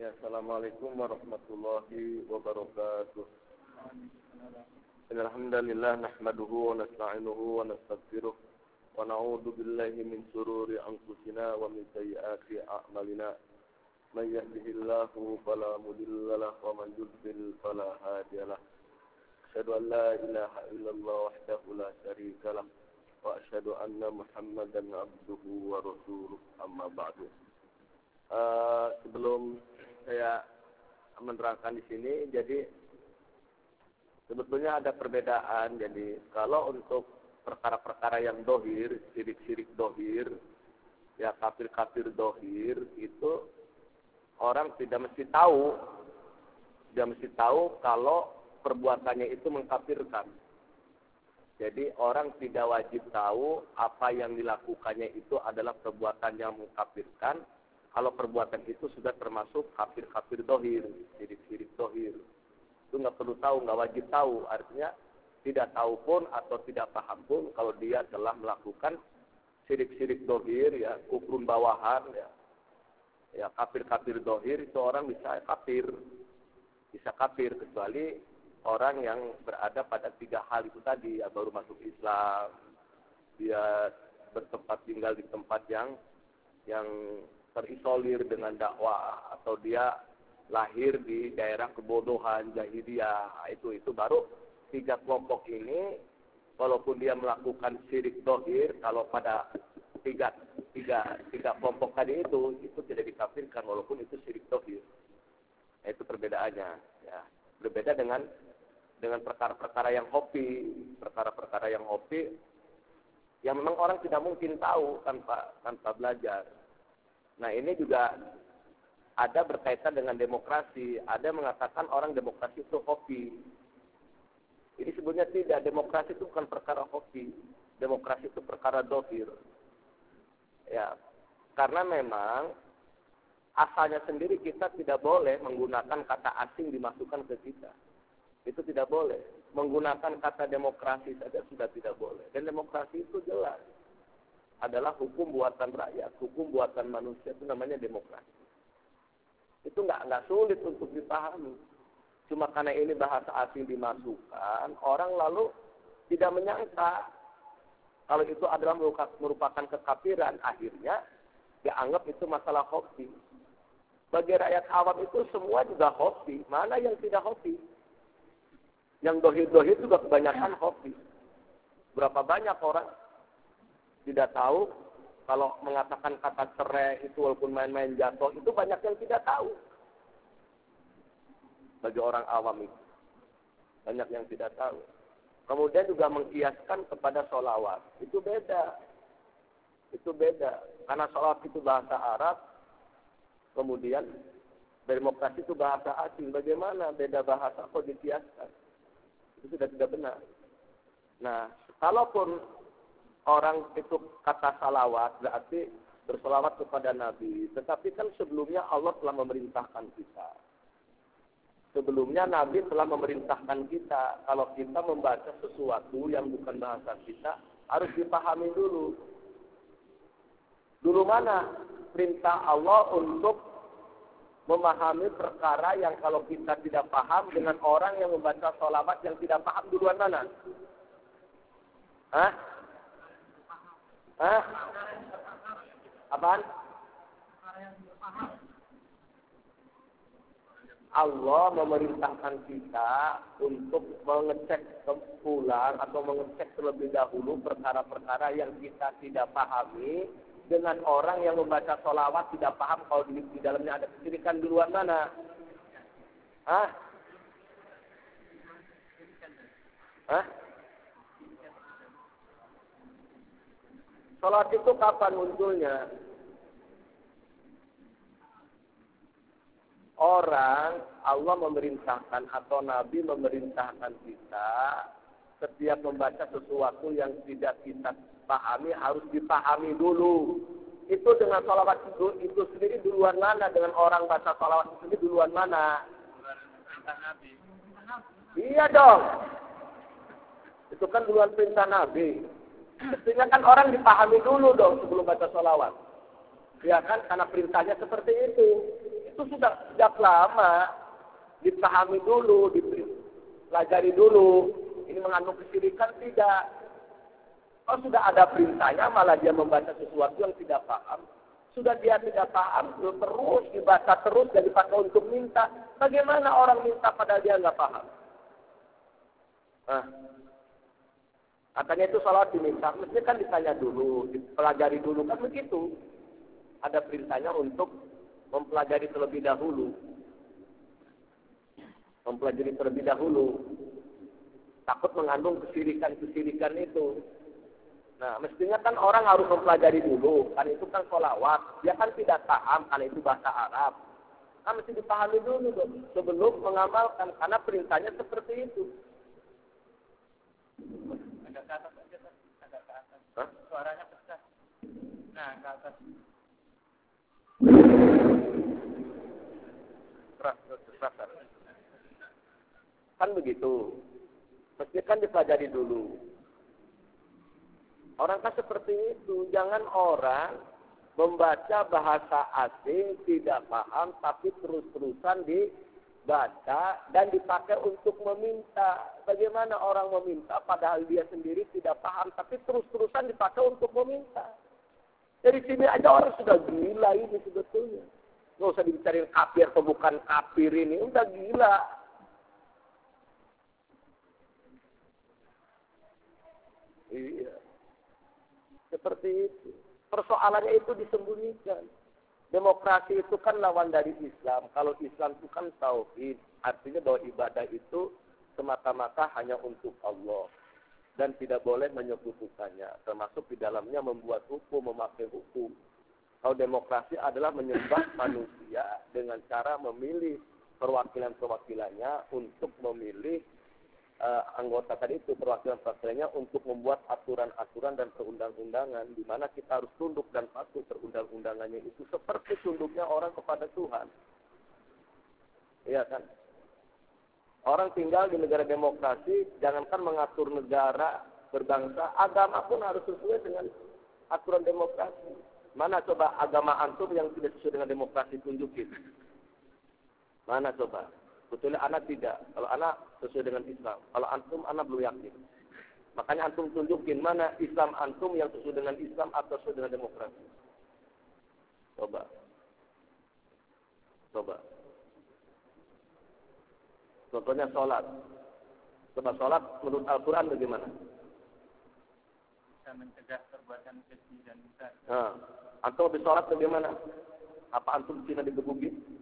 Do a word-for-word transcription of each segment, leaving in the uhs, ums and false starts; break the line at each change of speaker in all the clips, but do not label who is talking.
Ya, assalamualaikum warahmatullahi wabarakatuh. Alhamdulillah nahmaduhu wa nasta'inuhu wa nastaghfiruh wa na'udzu billahi min shururi anfusina wa min sayyiati a'malina. May yahdihillahu fala mudilla lahu wa man yudlil fala hadiya lahu. Asyhadu an la ilaha illallah wahdahu la syarika lahu wa asyhadu anna Muhammadan abduhu wa rasuluh. Amma ba'du. Uh, sebelum saya menerangkan di sini, jadi sebetulnya ada perbedaan. Jadi kalau untuk perkara-perkara yang dohir, sirik-sirik dohir, ya kafir-kafir dohir, itu orang tidak mesti tahu, tidak mesti tahu kalau perbuatannya itu mengkafirkan. Jadi orang tidak wajib tahu apa yang dilakukannya itu adalah perbuatan yang mengkafirkan. Kalau perbuatan itu sudah termasuk kafir-kafir dohir, sirik-sirik dohir. Itu nggak perlu tahu, nggak wajib tahu. Artinya tidak tahu pun atau tidak paham pun kalau dia telah melakukan sirik-sirik dohir, ya kufrun bawahan, ya, ya kafir-kafir dohir, itu orang bisa kafir. Bisa kafir kecuali orang yang berada pada tiga hal itu tadi, ya, baru masuk Islam, dia bertempat tinggal di tempat yang yang terisolir dengan dakwah, atau dia lahir di daerah kebodohan jahiliyah. Itu itu baru tiga kelompok ini, walaupun dia melakukan syirik dohir, kalau pada tiga tiga tiga kelompok tadi itu itu tidak dikafirkan walaupun itu syirik dohir. Nah, itu perbedaannya. Ya, berbeda dengan dengan perkara-perkara yang hobi, perkara-perkara yang hobi yang memang orang tidak mungkin tahu tanpa tanpa belajar. Nah, ini juga ada berkaitan dengan demokrasi. Ada mengatakan orang demokrasi itu hobi. Ini sebenarnya tidak. Demokrasi itu bukan perkara hobi. Demokrasi itu perkara dohir. Ya, karena memang asalnya sendiri kita tidak boleh menggunakan kata asing dimasukkan ke kita. Itu tidak boleh. Menggunakan kata demokrasi saja sudah tidak boleh. Dan demokrasi itu jelas adalah hukum buatan rakyat, hukum buatan manusia, itu namanya demokrasi. Itu nggak nggak sulit untuk dipahami. Cuma karena ini bahasa asing dimasukkan, orang lalu tidak menyangka kalau itu adalah merupakan kekafiran, akhirnya dianggap itu masalah hobi. Bagi rakyat awam itu semua juga hobi. Mana yang tidak hobi? Yang dohir-dohir juga kebanyakan hobi. Berapa banyak orang tidak tahu kalau mengatakan kata cerai itu walaupun main-main jatuh, itu banyak yang tidak tahu. Bagi orang awam itu banyak yang tidak tahu. Kemudian juga mengkiaskan kepada sholawat. Itu beda. Itu beda. Karena sholawat itu bahasa Arab, kemudian demokrasi itu bahasa asing. Bagaimana beda bahasa kok dikiaskan? Itu sudah tidak benar. Nah, kalaupun orang itu kata salawat berarti bersolawat kepada Nabi. Tetapi kan sebelumnya Allah telah memerintahkan kita. Sebelumnya Nabi telah memerintahkan kita. Kalau kita membaca sesuatu yang bukan bahasa kita, harus dipahami dulu. Dulu mana perintah Allah untuk memahami perkara yang kalau kita tidak paham dengan orang yang membaca solawat yang tidak paham, duluan mana? Hah? Hah? Apaan? Allah memerintahkan kita untuk mengecek ulang atau mengecek terlebih dahulu perkara-perkara yang kita tidak pahami dengan orang yang membaca sholawat tidak paham kalau di, di dalamnya ada kesyirikan. Duluan mana? Hah? Hah? Salat itu kapan munculnya? Orang, Allah memerintahkan atau Nabi memerintahkan kita setiap membaca sesuatu yang tidak kita pahami harus dipahami dulu. Itu dengan sholawat itu, itu sendiri duluan mana? Dengan orang baca sholawat itu sendiri duluan mana? Perintah Nabi. Iya dong. Itu kan duluan perintah Nabi. Mestinya kan orang dipahami dulu dong sebelum baca sholawat. Ya kan, karena perintahnya seperti itu. Itu Itu sudah sejak lama dipahami dulu, dipelajari dulu. Ini mengandung kesyirikan tidak. Kalau sudah ada perintahnya malah dia membaca sesuatu yang tidak paham. Sudah dia tidak paham, terus dibaca terus dan dipakai untuk minta. Bagaimana orang minta padahal dia nggak paham? Nah, katanya itu salat diminta, mestinya kan ditanya dulu, dipelajari dulu, kan begitu. Ada perintahnya untuk mempelajari terlebih dahulu. Mempelajari terlebih dahulu. Takut mengandung kesyirikan-kesyirikan itu. Nah, mestinya kan orang harus mempelajari dulu, kan itu kan sholawat. Dia kan tidak paham, karena itu bahasa Arab. Kan mesti dipahami dulu dong, sebelum mengamalkan, karena perintahnya seperti itu.
Agak ke atas aja, agak ke atas.
Hah?
Suaranya pecah. Nah, ke atas.
Keras, keras, keras. Kan begitu. Mestinya kan dipelajari dulu. Orang kan seperti itu. Jangan orang membaca bahasa asing, tidak paham, tapi terus-terusan dibaca dan dipakai untuk meminta. Bagaimana orang meminta padahal dia sendiri tidak paham, tapi terus-terusan dipakai untuk meminta. Dari sini aja orang sudah gila ini sebetulnya. Nggak usah dibicarain kafir atau bukan kafir ini, udah gila. Iya. Seperti itu. Persoalannya itu disembunyikan. Demokrasi itu kan lawan dari Islam. Kalau Islam itu kan tauhid. Artinya bahwa ibadah itu semata-mata hanya untuk Allah. Dan tidak boleh menyekutukannya. Termasuk di dalamnya membuat hukum, memakai hukum. Kalau demokrasi adalah menyembah manusia dengan cara memilih perwakilan-perwakilannya untuk memilih Uh, anggota tadi itu, perwakilan-perwakilannya untuk membuat aturan-aturan dan perundang-undangan di mana kita harus tunduk dan patuh perundang-undangannya itu seperti tunduknya orang kepada Tuhan. Iya kan? Orang tinggal di negara demokrasi, jangankan mengatur negara berbangsa, agama pun harus sesuai dengan aturan demokrasi. Mana coba agama antum yang tidak sesuai dengan demokrasi tunjukin? Mana coba? Betulnya anak tidak. Kalau anak sesuai dengan Islam. Kalau antum, anak belum yakin. Makanya antum tunjukin mana Islam antum yang sesuai dengan Islam atau sesuai dengan demokrasi. Coba. Coba. Contohnya sholat. Coba sholat menurut Al-Quran bagaimana?
Bisa mencegah perbuatan keji dan mungkar.
Nah, antum habis sholat bagaimana? Apa antum Cina digebukin?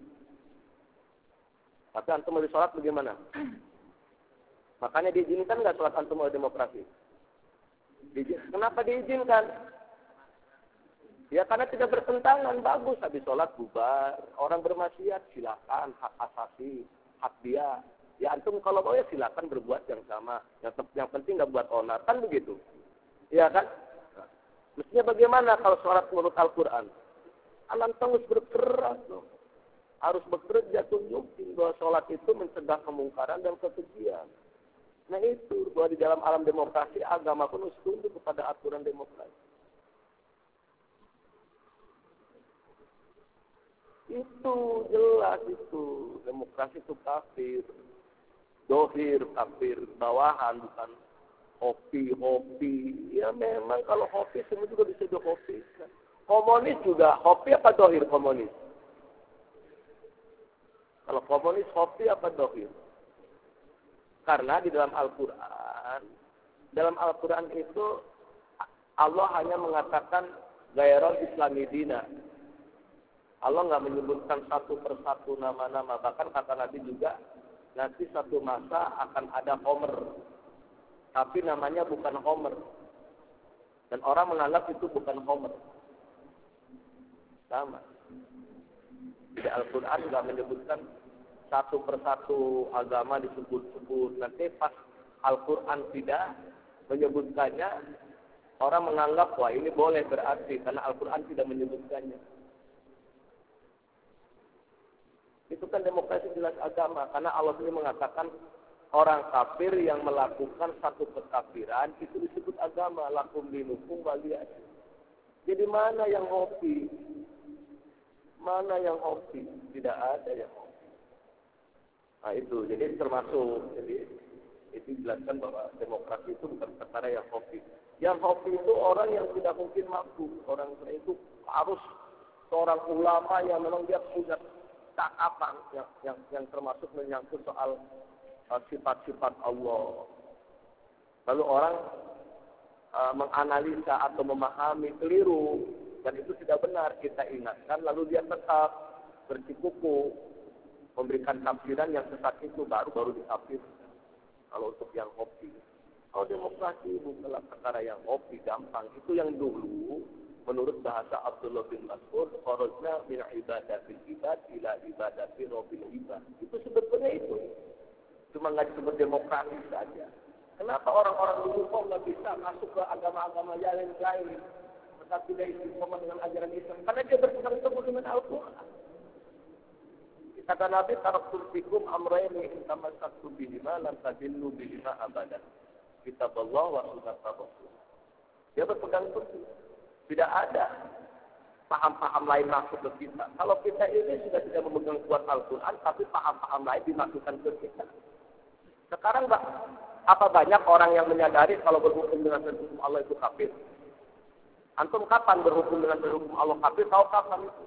Tapi antum habis sholat bagaimana? Makanya diizinkan nggak sholat antum oleh demokrasi? Diizin. Kenapa diizinkan? Ya karena tidak bertentangan, bagus. Habis sholat bubar. Orang bermaksiat silakan, hak asasi, hak dia. Ya antum kalau mau ya silakan berbuat yang sama. Yang, yang penting nggak buat onar, kan begitu? Iya kan? Nah, mestinya bagaimana kalau sholat menurut Al-Quran? Alam tanggus berkeras loh. Harus bekerja tunjukin bahwa sholat itu mencegah kemungkaran dan kekejian. Nah itu, bahwa di dalam alam demokrasi, agama pun harus tunduk kepada aturan demokrasi. Itu jelas itu. Demokrasi itu kafir. Dohir, kafir, bawahan, bukan hobi-hobi. Ya memang kalau hobi, semua juga bisa dihobi. Komunis juga, hobi apa dohir komunis? Kalau komunis, hobi apa dohir? Karena di dalam Al-Quran, dalam Al-Quran itu Allah hanya mengatakan gairul islami dina. Allah nggak menyebutkan satu persatu nama-nama. Bahkan kata Nabi juga, nanti satu masa akan ada Homer. Tapi namanya bukan Homer. Dan orang menganggap itu bukan Homer. Sama. Di Al-Quran nggak menyebutkan satu persatu agama disebut-sebut. Nanti pas Al-Quran tidak menyebutkannya, orang menganggap, wah ini boleh berarti, karena Al-Quran tidak menyebutkannya. Itu kan demokrasi jelas agama, karena Allah sendiri mengatakan, orang kafir yang melakukan satu kekafiran, itu disebut agama, lakum dinukum waliyadin. Jadi mana yang hobi? Mana yang hobi? Tidak ada yang hobi. Nah itu, jadi termasuk, jadi itu dijelaskan bahwa demokrasi itu bukan perkara yang hobi. Yang hobi itu orang yang tidak mungkin mampu. Orang itu harus seorang ulama yang memang dia punya cakapan yang, yang, yang termasuk menyangkut soal uh, sifat-sifat Allah. Lalu orang uh, menganalisa atau memahami keliru dan itu tidak benar, kita ingatkan, lalu dia tetap bersikukuh memberikan tafsiran yang sesat itu, baru baru ditafsir. Kalau untuk yang hobi, kalau demokrasi bukanlah perkara yang hobi gampang. Itu yang dulu menurut bahasa Abdullah bin Mas'ud, kharajna min ibadatil ibad ila ibadati rabbil ibad. Itu sebetulnya itu. Cuma nggak disebut demokrasi saja. Kenapa orang-orang dulu kok nggak bisa masuk ke agama-agama yang lain, tetapi dia istiqomah dengan ajaran Islam? Karena dia berpegang teguh dengan Al-Quran. Kata Nabi, taraktul fikum amrayni in tamassaktum bihima lam tadillu bihima abadan. Kitab Allah wa sunnah Rasul. Dia berpegang teguh. Tidak ada paham-paham lain masuk ke kita. Kalau kita ini sudah tidak memegang kuat Al-Quran, tapi paham-paham lain dimasukkan ke kita. Sekarang, Mbak, apa banyak orang yang menyadari kalau berhukum dengan hukum Allah itu kafir? Antum kapan berhukum dengan hukum Allah kafir? Tahu kapan itu?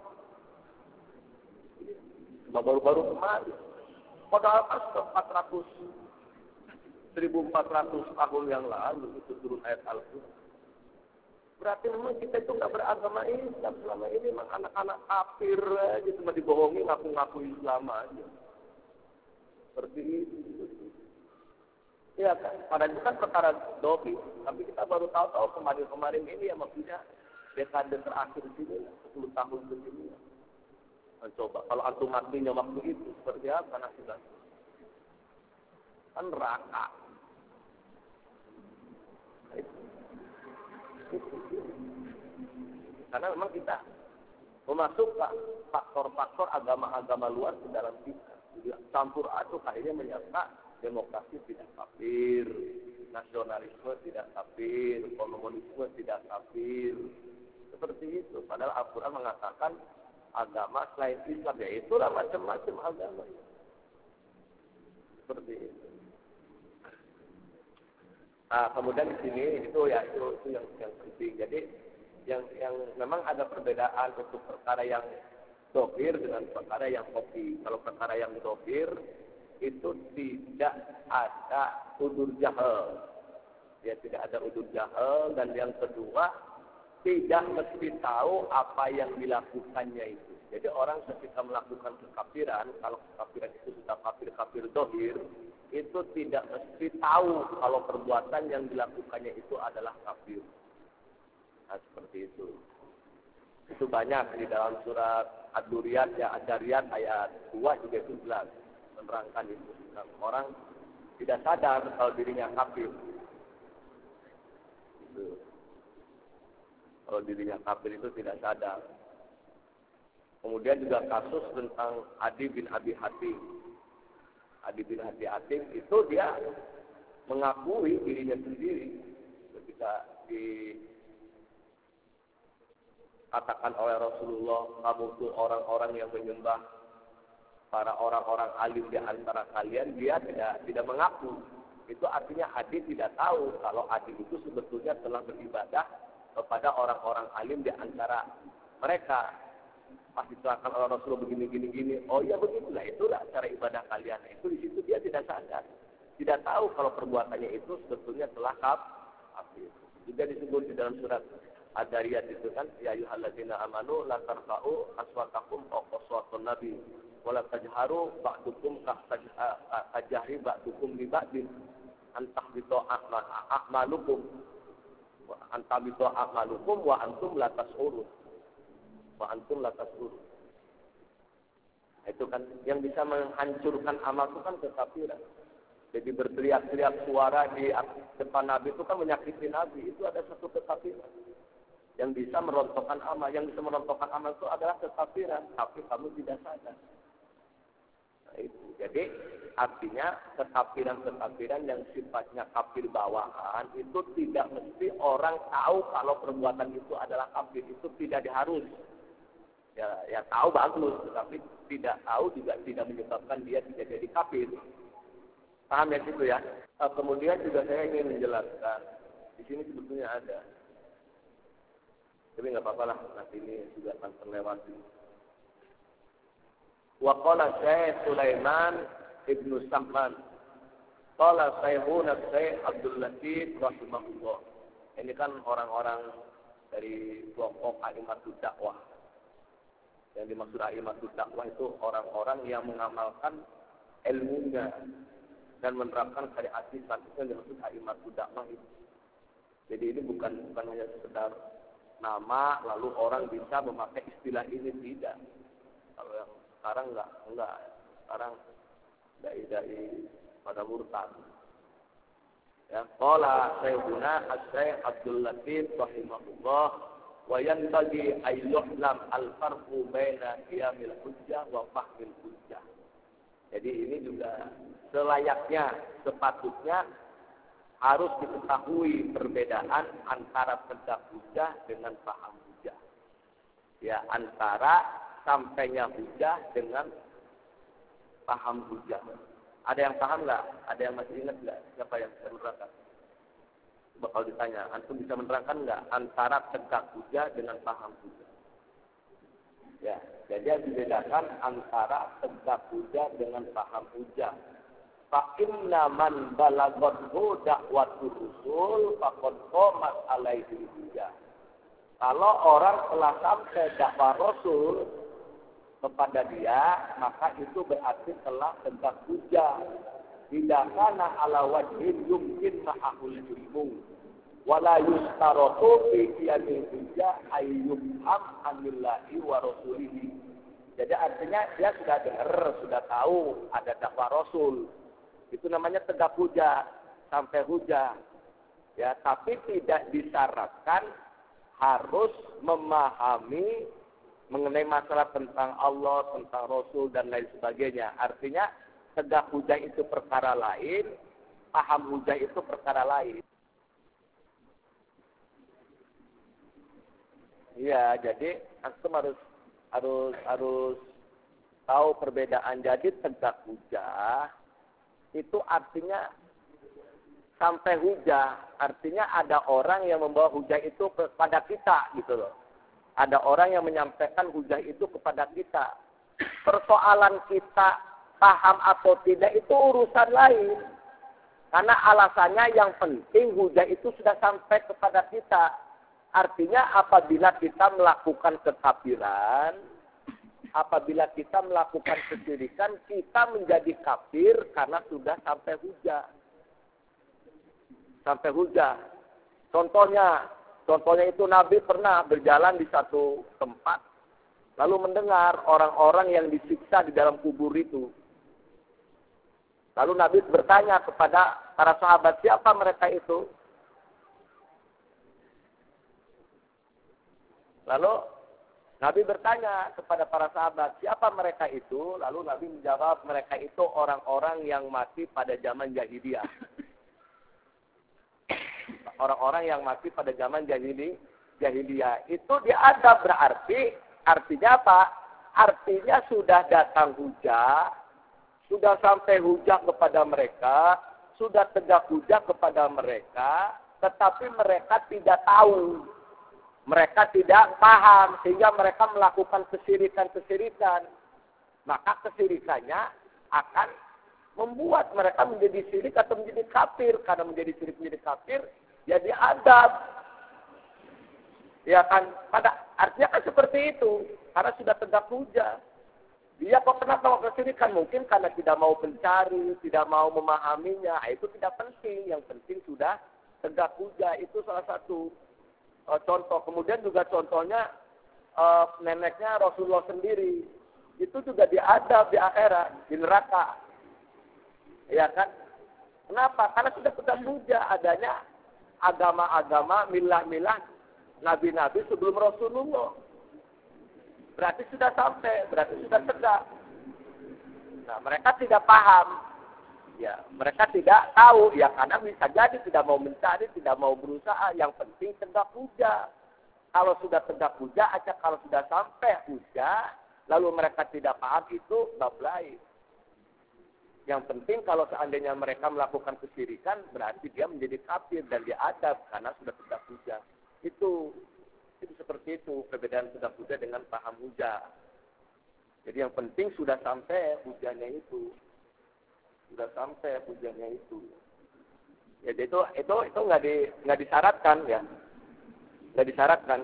Baru-baru kemarin. Padahal pas empat ratus, seribu empat ratus tahun yang lalu itu turun ayat Al-Quran. Berarti memang kita itu nggak beragama Islam selama ini, memang anak-anak kafir aja, cuma dibohongi ngaku-ngaku Islam aja. Seperti itu. Ya kan, padahal itu kan perkara dobi, tapi kita baru tahu-tahu kemarin-kemarin ini ya maksudnya dekade terakhir sini, sepuluh tahun ke sini. Coba kalau antum matinya waktu itu seperti apa nasibnya? Kan neraka. Karena memang kita memasukkan faktor-faktor agama-agama luar ke dalam kita. Jadi campur aduk akhirnya menyatakan demokrasi tidak kafir, nasionalisme tidak kafir, komunisme tidak kafir. Seperti itu. Padahal Al-Quran mengatakan agama selain Islam, ya itulah macam-macam agama. Seperti itu. Nah, kemudian di sini itu ya itu, itu yang yang penting. Jadi yang yang memang ada perbedaan untuk perkara yang dohir dengan perkara yang hobi. Kalau perkara yang dohir itu tidak ada udur jahal, ya tidak ada udur jahal, dan yang kedua tidak mesti tahu apa yang dilakukannya itu. Jadi orang ketika melakukan kekafiran, kalau kekafiran itu sudah kafir-kafir dohir, itu tidak mesti tahu kalau perbuatan yang dilakukannya itu adalah kafir. Nah, seperti itu. Itu banyak di dalam surat Ad-Duriyat, ya Ad-Dariyat ayat dua juga itu jelas menerangkan itu. Nah, orang tidak sadar kalau dirinya kafir. Itu. Kalau dirinya kafir itu tidak sadar. Kemudian juga kasus tentang Adi bin Abi Hatim. Adi bin Abi Hatim itu dia mengakui dirinya sendiri ketika dikatakan oleh Rasulullah, kamu itu orang-orang yang menyembah para orang-orang alim di antara kalian. Dia tidak tidak mengaku. Itu artinya Adi tidak tahu kalau Adi itu sebetulnya telah beribadah kepada orang-orang alim di antara mereka. Pas diterangkan oleh Rasulullah begini gini gini, oh iya begitulah, itulah cara ibadah kalian. Itu di situ dia tidak sadar, tidak tahu kalau perbuatannya itu sebetulnya telah kafir. Juga disebut di dalam surat Ad-Dariyat itu kan, ya ayyuhalladzina amanu la tarfa'u aswatakum fawqa sawtin nabi wa la tajharu ba'dukum kajahri ba'dukum li ba'din antahbitu a'malukum wa antahbitu a'malukum wa antum la tas'urun. Wa antum la tas'urun. Itu kan yang bisa menghancurkan amal itu kan kekafiran. Jadi berteriak-teriak suara di depan Nabi itu kan menyakiti Nabi. Itu ada satu kekafiran. Yang bisa merontokkan amal, yang bisa merontokkan amal itu adalah kekafiran, tapi kamu tidak sadar. Nah, itu. Jadi artinya kekafiran-kekafiran yang sifatnya kafir bawaan itu tidak mesti orang tahu kalau perbuatan itu adalah kafir. Itu tidak diharus. Ya, ya tahu bagus, tapi tidak tahu juga tidak menyebabkan dia tidak jadi kafir. Paham ya situ ya? Uh, kemudian juga saya ingin menjelaskan, di sini sebetulnya ada. Tapi nggak apa-apa lah, nanti ini juga akan terlewati. Wa qala Syekh Sulaiman Ibnu Samman. Qala Syekhuna Syekh Abdul Latif rahimahullah. Ini kan orang-orang dari kelompok A'immatud Dakwah. Yang dimaksud A'immatud Dakwah itu orang-orang yang mengamalkan ilmunya dan menerapkan syariat Islam. Itu yang dimaksud A'immatud Dakwah itu. Jadi ini bukan bukan hanya sekedar nama lalu orang bisa memakai istilah ini, tidak. Kalau yang sekarang enggak, enggak. Sekarang dai-dai pada murtad. Ya, qala Syekhuna Asy-Syaikh Abdul Latif rahimahullah wa yanbaghi ay yu'lam al-farqu baina qiyamil hujjah wa fahmil hujjah. Jadi ini juga selayaknya, sepatutnya harus diketahui perbedaan antara tegak hujjah dengan paham hujjah. Ya, antara sampainya hujjah dengan paham hujjah. Ada yang paham nggak? Ada yang masih ingat nggak? Siapa yang bisa menerangkan? Bakal ditanya, antum bisa menerangkan nggak antara tegak hujjah dengan paham hujjah? Ya, jadi yang dibedakan antara tegak hujjah dengan paham hujjah. Fa inna man balaghathu da'watur rusul faqad qamat alaihi hujjah. Kalau orang telah sampai dakwah Rasul kepada dia, maka itu berarti telah tegak hujjah. Tidak kana ala wajhin yumkin ma'ahul ilmu. Wala yustaratu fi qiyamil hujjah ayyubham anillahi wa rasulihi. Jadi artinya dia sudah dengar, sudah tahu ada dakwah Rasul. Itu namanya tegak hujjah, sampai hujjah. Ya, tapi tidak disyaratkan harus memahami mengenai masalah tentang Allah, tentang Rasul, dan lain sebagainya. Artinya, tegak hujjah itu perkara lain, paham hujjah itu perkara lain. Iya, jadi antum harus harus harus tahu perbedaan. Jadi tegak hujjah itu artinya sampai hujjah. Artinya ada orang yang membawa hujjah itu kepada kita, gitu loh. Ada orang yang menyampaikan hujjah itu kepada kita. Persoalan kita paham atau tidak itu urusan lain. Karena alasannya yang penting hujjah itu sudah sampai kepada kita. Artinya apabila kita melakukan kekafiran, apabila kita melakukan kesyirikan, kita menjadi kafir karena sudah sampai hujjah. Sampai hujjah. Contohnya, Contohnya itu Nabi pernah berjalan di satu tempat, lalu mendengar orang-orang yang disiksa di dalam kubur itu. Lalu Nabi bertanya kepada para sahabat, siapa mereka itu? Lalu Nabi bertanya kepada para sahabat, siapa mereka itu? Lalu Nabi menjawab, mereka itu orang-orang yang mati pada zaman jahiliyah. Orang-orang yang mati pada zaman jahili, jahiliyah. Itu diadab berarti, artinya apa? Artinya sudah datang hujjah, sudah sampai hujjah kepada mereka, sudah tegak hujjah kepada mereka, tetapi mereka tidak tahu. Mereka tidak paham, sehingga mereka melakukan kesirikan-kesirikan. Maka kesirikannya akan membuat mereka menjadi syirik atau menjadi kafir. Karena menjadi syirik, menjadi kafir, jadi adab. Ya kan, pada artinya kan seperti itu. Karena sudah tegak hujjah. Dia kok kenapa mau kesirikan? Mungkin karena tidak mau mencari, tidak mau memahaminya. Itu tidak penting. Yang penting sudah tegak hujjah. Itu salah satu uh, contoh. Kemudian juga contohnya uh, neneknya Rasulullah sendiri. Itu juga diadab di akhirat, di neraka. Ya kan? Kenapa? Karena sudah tegak hujjah adanya agama-agama, milah-milah, nabi-nabi sebelum Rasulullah. Berarti sudah sampai, berarti sudah tegak. Nah, mereka tidak paham. Ya, mereka tidak tahu. Ya, karena bisa jadi tidak mau mencari, tidak mau berusaha. Yang penting tegak hujjah. Kalau sudah tegak hujah aja, kalau sudah sampai hujah, lalu mereka tidak paham, itu bab lain. Yang penting kalau seandainya mereka melakukan kesyirikan, berarti dia menjadi kafir dan diadab karena sudah tegak hujah. Itu, itu seperti itu, perbedaan tegak hujah dengan paham hujah. Jadi yang penting sudah sampai hujahnya itu. Sudah sampai hujahnya itu. Jadi itu itu itu nggak di nggak disyaratkan ya. Nggak disyaratkan.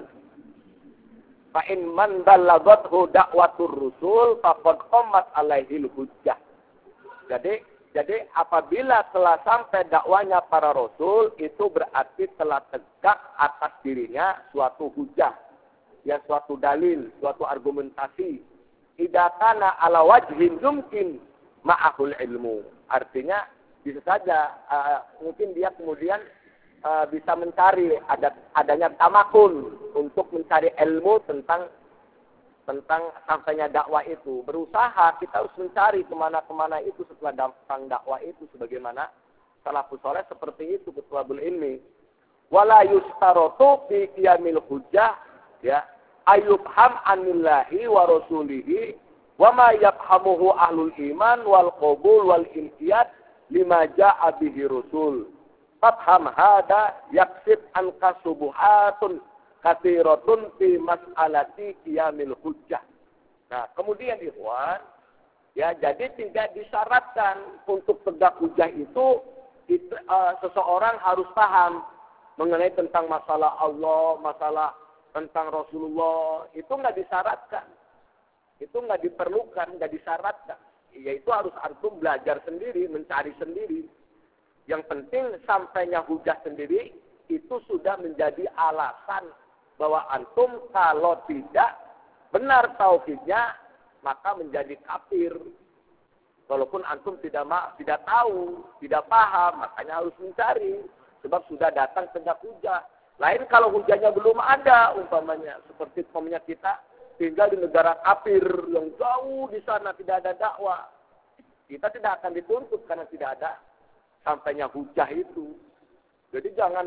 Fa in man ballaghathu da'watur rusul faqad qammat alaihil hujjah. Jadi jadi apabila telah sampai dakwanya para rasul, itu berarti telah tegak atas dirinya suatu hujjah, ya suatu dalil, suatu argumentasi. Idza kana ala wajhin yumkin ma'ahul ilmu. Artinya bisa saja uh, mungkin dia kemudian uh, bisa mencari ada adanya tamakun untuk mencari ilmu tentang tentang sampainya dakwah itu. Berusaha kita harus mencari kemana-kemana itu setelah datang dakwah itu, sebagaimana salafus saleh seperti itu kutlabul ilmi. Wala yustaratu fi qiyamil hujjah ya ayyubham anillahi wa rasulihi wa ma yafhamuhu ahlul iman wal qabul wal inqiyad lima ja'a bihi rasul. Fatham hada yaksib anka subuhatun kathiratun fi mas'alati qiyamil hujjah. Nah, kemudian ikhwan, ya jadi tidak disyaratkan untuk tegak hujjah itu, itu uh, seseorang harus paham mengenai tentang masalah Allah, masalah tentang Rasulullah, itu nggak disyaratkan. Itu nggak diperlukan, nggak disyaratkan. Yaitu harus antum belajar sendiri, mencari sendiri. Yang penting sampainya hujah sendiri, itu sudah menjadi alasan bahwa antum kalau tidak benar tauhidnya, maka menjadi kafir. Walaupun antum tidak tidak tahu, tidak paham, makanya harus mencari. Sebab sudah datang tegak hujah. Lain kalau hujahnya belum ada, umpamanya seperti umpamanya kita tinggal di negara kafir yang jauh di sana tidak ada dakwah. Kita tidak akan dituntut karena tidak ada sampainya hujah itu. Jadi jangan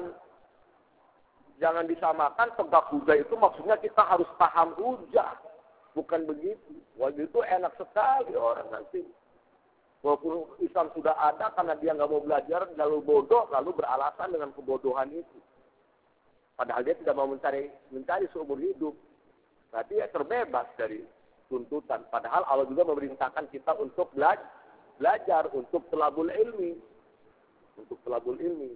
jangan disamakan tegak hujah itu maksudnya kita harus paham hujah. Bukan begitu. Waktu itu enak sekali orang nanti. Walaupun Islam sudah ada karena dia nggak mau belajar, lalu bodoh, lalu beralasan dengan kebodohan itu. Padahal dia tidak mau mencari mencari seumur hidup. Berarti ya terbebas dari tuntutan. Padahal Allah juga memerintahkan kita untuk belajar, belajar untuk thalabul ilmi. Untuk thalabul ilmi.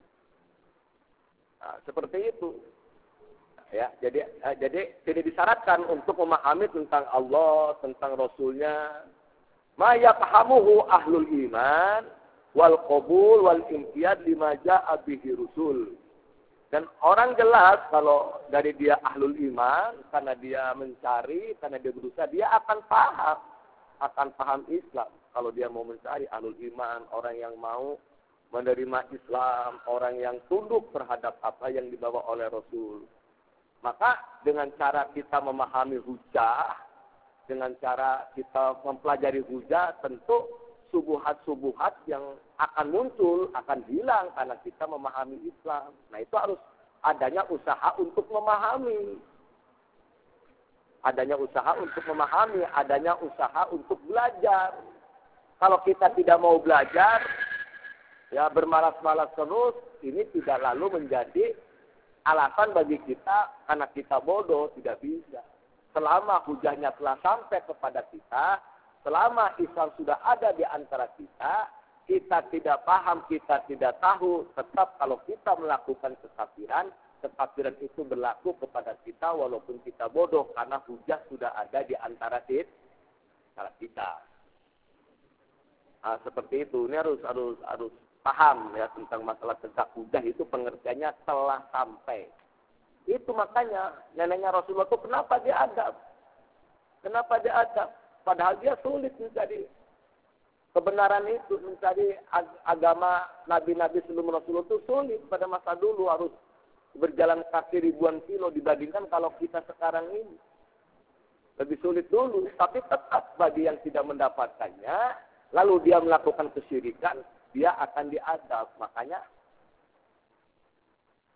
Nah, seperti itu. Ya, jadi eh, jadi tidak disyaratkan untuk memahami tentang Allah, tentang Rasulnya. Ma yafhamuhu ahlul iman wal qabul wal inqiyad lima ja'a bihi rusul. Dan orang jelas kalau dari dia ahlul iman, karena dia mencari, karena dia berusaha, dia akan paham. Akan paham Islam. Kalau dia mau mencari ahlul iman, orang yang mau menerima Islam, orang yang tunduk terhadap apa yang dibawa oleh Rasul. Maka dengan cara kita memahami hujah, dengan cara kita mempelajari hujah, tentu subuhat-subuhat yang akan muncul, akan hilang karena kita memahami Islam. Nah itu harus adanya usaha untuk memahami. Adanya usaha untuk memahami, adanya usaha untuk belajar. Kalau kita tidak mau belajar, ya bermalas-malas terus, ini tidak lalu menjadi alasan bagi kita karena kita bodoh, tidak bisa. Selama hujahnya telah sampai kepada kita, selama Islam sudah ada di antara kita, kita tidak paham, kita tidak tahu, tetap kalau kita melakukan kekafiran, kekafiran itu berlaku kepada kita walaupun kita bodoh, karena hujah sudah ada di antara kita. Nah, seperti itu, ini harus harus harus paham ya tentang masalah tegak hujah itu pengertiannya telah sampai. Itu makanya neneknya Rasulullah itu kenapa dia adab? Kenapa dia adab? Padahal dia sulit mencari kebenaran itu, mencari agama nabi-nabi sebelum Rasulullah itu sulit pada masa dulu, harus berjalan kaki ribuan kilo dibandingkan kalau kita sekarang ini. Lebih sulit dulu, tapi tetap bagi yang tidak mendapatkannya, lalu dia melakukan kesyirikan, dia akan diadab. Makanya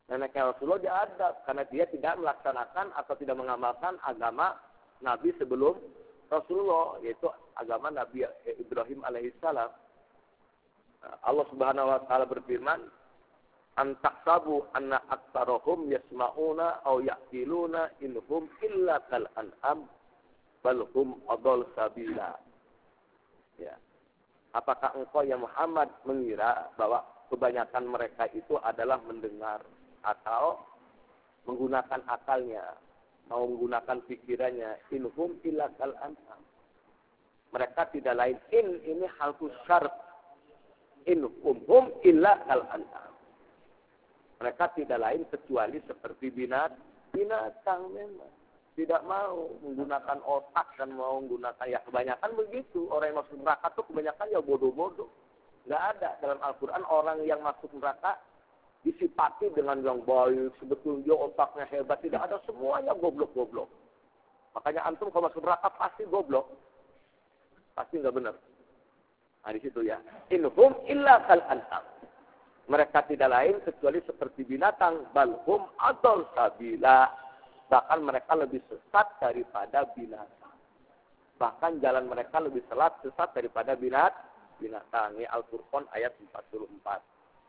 Neneknya Rasulullah diadab karena dia tidak melaksanakan atau tidak mengamalkan agama Nabi sebelum Rasulullah, yaitu agama Nabi Ibrahim alaihissalam. Allah Subhanahu wa taala berfirman, "Antaksabu anna aktsarahum yasma'una aw yaqiluna inhum illa kal an'am bal hum adall sabila." Ya. Apakah engkau ya Muhammad mengira bahwa kebanyakan mereka itu adalah mendengar atau menggunakan akalnya, mau menggunakan pikirannya? Inhum illa kal an'am. Mereka tidak lain, in ini harfu syart. Inhum hum illa kal an'am. Mereka tidak lain kecuali seperti binat, binatang memang. Tidak mau menggunakan otak dan mau menggunakan, ya kebanyakan begitu. Orang yang masuk neraka itu kebanyakan ya bodoh-bodoh. Nggak ada dalam Al-Quran orang yang masuk neraka disipati dengan yang baik, sebetulnya otaknya hebat. Tidak ada, semuanya goblok-goblok. Makanya antum kalau masuk neraka pasti goblok. Pasti nggak benar. Nah di situ ya. Inhum illa kal an'am. Mereka tidak lain kecuali seperti binatang. Balhum adol sabila. Bahkan mereka lebih sesat daripada binatang. Bahkan jalan mereka lebih selat sesat daripada binat, binatang. Ini Al-Furqan ayat empat puluh empat.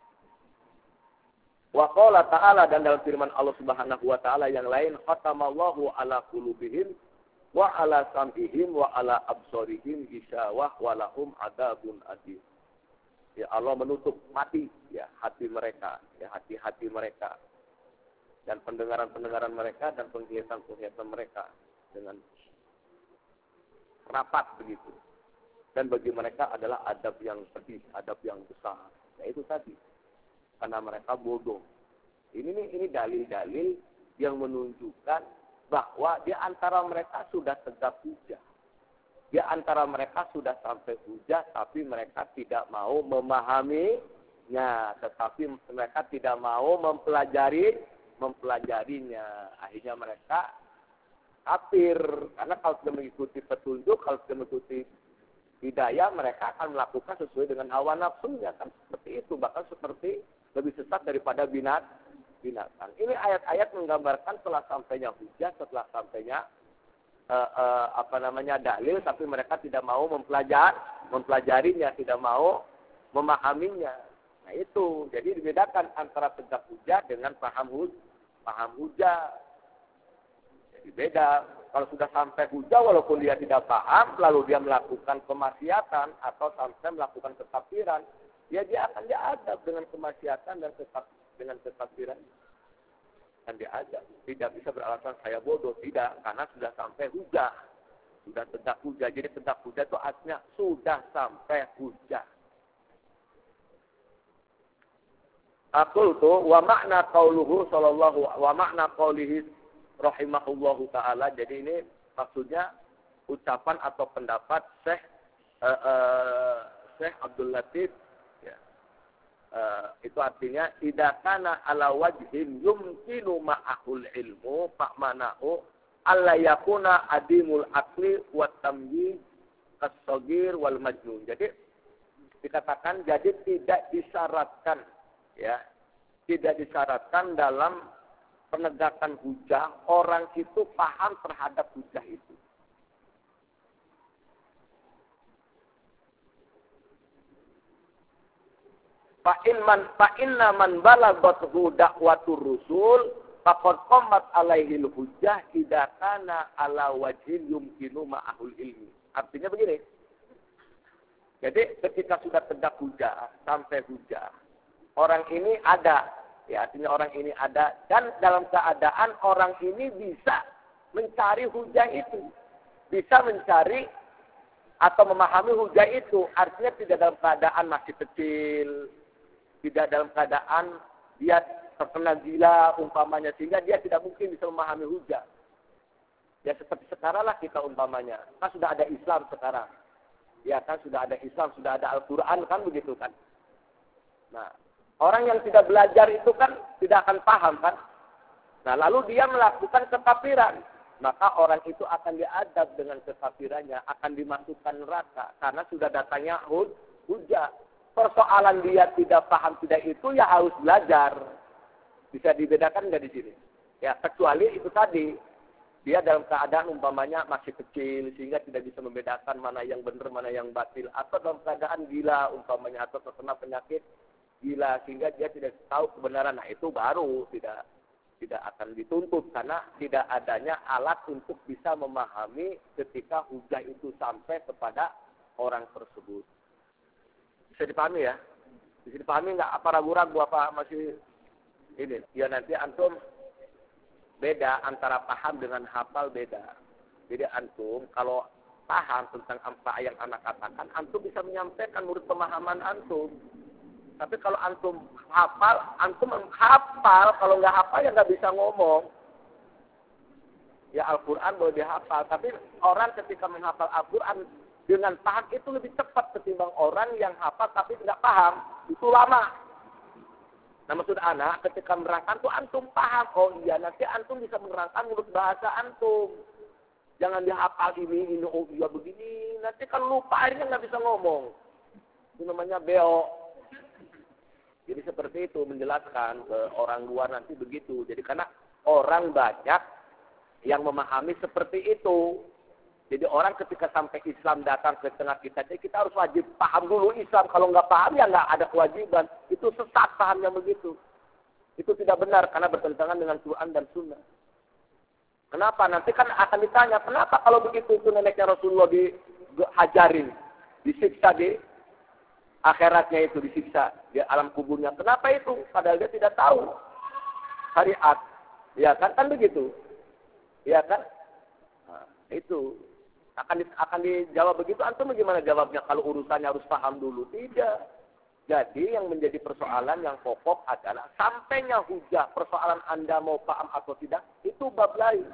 Wa qala ta'ala, dan dalam firman Allah Subhanahu wa taala yang lain, khatamallahu ala qulubihim wa ala sam'ihim wa ala absarihim ghishawah wa lahum adzabun adzim. Ya Allah menutup mati ya hati mereka, ya hati-hati mereka dan pendengaran-pendengaran mereka dan penglihatan-penglihatan mereka dengan rapat begitu. Dan bagi mereka adalah adab yang pedih, adab yang besar. Ya itu tadi. Karena mereka bodoh. Ini nih, ini dalil-dalil yang menunjukkan bahwa di antara mereka sudah tegak hujah. Di antara mereka sudah sampai hujah, tapi mereka tidak mau memahaminya, tetapi mereka tidak mau mempelajari, mempelajarinya. Akhirnya mereka kafir. Karena kalau sudah mengikuti petunjuk, kalau sudah mengikuti hidayah, mereka akan melakukan sesuai dengan hawa nafsunya. Kan seperti itu, bahkan seperti lebih sesat daripada binat, binatang. Ini ayat-ayat menggambarkan setelah sampainya hujah, setelah sampainya Uh, uh, apa namanya dalil, tapi mereka tidak mau mempelajari, mempelajarinya, tidak mau memahaminya. Nah itu, jadi dibedakan antara tegak hujah dengan paham hujah. Paham hujah. Jadi beda. Kalau sudah sampai hujah, walaupun dia tidak paham, lalu dia melakukan kemaksiatan atau sampai melakukan kekafiran, ya dia akan diadab dengan kemaksiatan dan tetap dengan kekafiran. Dan diajak, tidak bisa beralasan saya bodoh, tidak, karena sudah sampai hujah, sudah tegak hujah. Jadi tegak hujah itu artinya sudah sampai hujah. Aqul tu wa makna qauluhu sallallahu wa makna qaulihi rahimahullahu taala. Jadi ini maksudnya ucapan atau pendapat Syekh uh, uh, Syekh Abdul Latif. Uh, itu artinya idza kana ala wajhin yumkinu ma'ahul ilmu fa mana'u alla yakuna adimul aqli wa tamyiz as-saghir wal majnun. Jadi dikatakan jadi tidak disyaratkan ya, tidak disyaratkan dalam penegakan hujah orang itu paham terhadap hujah itu. Fa'in man fa'inna man balaghathu da'watur rusul faqad qamat alaihi hujjah idza kana ala wajhin yumkinu ma'ahul ilmi. Artinya begini. Jadi ketika sudah tegak hujah, sampai hujah, orang ini ada, ya artinya orang ini ada dan dalam keadaan orang ini bisa mencari hujah itu. Bisa mencari atau memahami hujah itu, artinya tidak dalam keadaan masih kecil, tidak dalam keadaan dia terkena gila umpamanya, sehingga dia tidak mungkin bisa memahami hujah. Ya seperti sekarang lah kita umpamanya, kan sudah ada Islam sekarang. Ya kan sudah ada Islam, sudah ada Al-Quran kan begitu kan. Nah, orang yang tidak belajar itu kan tidak akan paham kan. Nah, lalu dia melakukan kekafiran. Maka orang itu akan diadab dengan kekafirannya, akan dimasukkan neraka. Karena sudah datangnya hujah. Persoalan dia tidak paham tidak itu ya harus belajar. Bisa dibedakan nggak di sini? Ya, kecuali itu tadi. Dia dalam keadaan umpamanya masih kecil, sehingga tidak bisa membedakan mana yang benar, mana yang batil. Atau dalam keadaan gila umpamanya, atau terkena penyakit gila, sehingga dia tidak tahu kebenaran. Nah, itu baru tidak tidak akan dituntut, karena tidak adanya alat untuk bisa memahami ketika hujah itu sampai kepada orang tersebut. Bisa dipahami ya? Bisa dipahami nggak? Apa ragu-ragu, apa masih ini? Ya nanti antum beda antara paham dengan hafal beda. Jadi antum kalau paham tentang apa yang anak katakan, antum bisa menyampaikan menurut pemahaman antum. Tapi kalau antum hafal, antum hafal, kalau nggak hafal ya nggak bisa ngomong. Ya Al-Quran boleh dihafal, tapi orang ketika menghafal Al-Quran dengan paham itu lebih cepat ketimbang orang yang hafal tapi nggak paham. Itu lama. Nah maksud anak, ketika menerangkan tuh antum paham. Oh iya, nanti antum bisa menerangkan menurut bahasa antum. Jangan dihafal ini, ini, oh iya begini. Nanti kalau lupa akhirnya nggak bisa ngomong. Itu namanya beo. Jadi seperti itu menjelaskan ke orang luar nanti begitu. Jadi karena orang banyak yang memahami seperti itu. Jadi orang ketika sampai Islam datang ke tengah kita, jadi kita harus wajib paham dulu Islam. Kalau nggak paham ya nggak ada kewajiban. Itu sesat pahamnya begitu. Itu tidak benar karena bertentangan dengan Quran dan Sunnah. Kenapa? Nanti kan akan ditanya, kenapa kalau begitu itu neneknya Rasulullah dihajarin, disiksa di akhiratnya itu disiksa di alam kuburnya. Kenapa itu? Padahal dia tidak tahu syariat. Ya kan? Kan begitu. Ya kan? Nah, itu akan di, akan dijawab begitu. Antum bagaimana jawabnya kalau urusannya harus paham dulu? Tidak. Jadi yang menjadi persoalan yang pokok adalah sampainya hujah. Persoalan Anda mau paham atau tidak itu bab lain.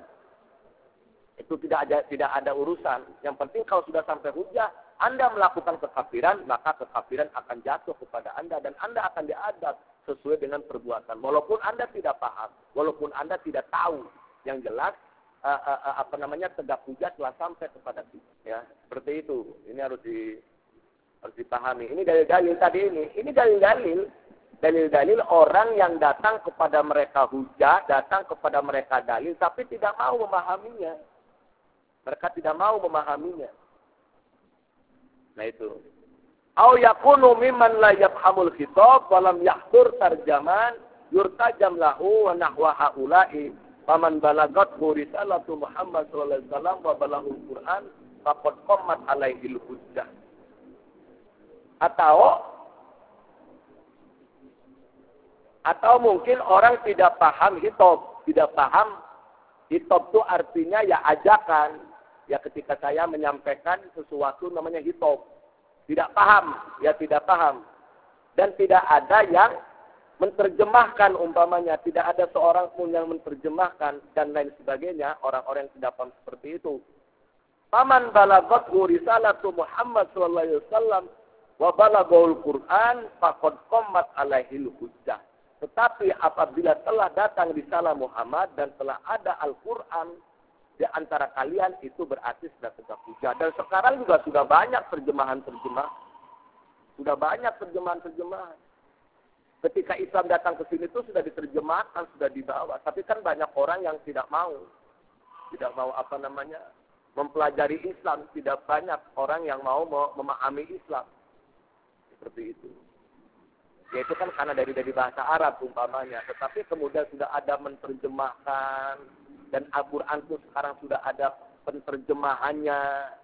Itu tidak ada tidak ada urusan. Yang penting kalau sudah sampai hujah, Anda melakukan kekafiran, maka kekafiran akan jatuh kepada Anda dan Anda akan diadab sesuai dengan perbuatan. Walaupun Anda tidak paham, walaupun Anda tidak tahu, yang jelas uh, uh, uh, apa namanya tegak hujah telah sampai kepada kita. Ya, seperti itu. Ini harus di harus dipahami. Ini dalil-dalil tadi ini. Ini dalil-dalil, dalil-dalil orang yang datang kepada mereka hujah, datang kepada mereka dalil, tapi tidak mau memahaminya. Mereka tidak mau memahaminya. Nah itu. Au yakunu mimman la yafhamul khitab wa lam yahdur tarjaman yurtajam lahu wa nahwa haula'i faman balagat risalatu Muhammad sallallahu alaihi wasallam wa balagul Quran faqad qammat alaihi hujjah. Atau atau mungkin orang tidak paham khitab, tidak paham khitab itu artinya ya ajakan. Ya ketika saya menyampaikan sesuatu namanya khitab. Tidak paham, ya tidak paham. Dan tidak ada yang menerjemahkan umpamanya. Tidak ada seorang pun yang menerjemahkan dan lain sebagainya. Orang-orang yang tidak paham seperti itu. Faman balaghathu risalatu Muhammad sallallahu alaihi wasallam wa balaghaul Qur'an faqad qammat alaihi hujjah. Tetapi apabila telah datang risalah Muhammad dan telah ada Al-Qur'an di antara kalian, itu berarti sudah tegak hujah. Dan sekarang juga sudah banyak terjemahan-terjemahan. Sudah banyak terjemahan-terjemahan. Ketika Islam datang ke sini itu sudah diterjemahkan, sudah dibawa. Tapi kan banyak orang yang tidak mau. Tidak mau apa namanya, mempelajari Islam. Tidak banyak orang yang mau memahami Islam. Seperti itu. Ya itu kan karena dari dari bahasa Arab umpamanya. Tetapi kemudian sudah ada menerjemahkan. Dan Al-Quran itu sekarang sudah ada penerjemahannya.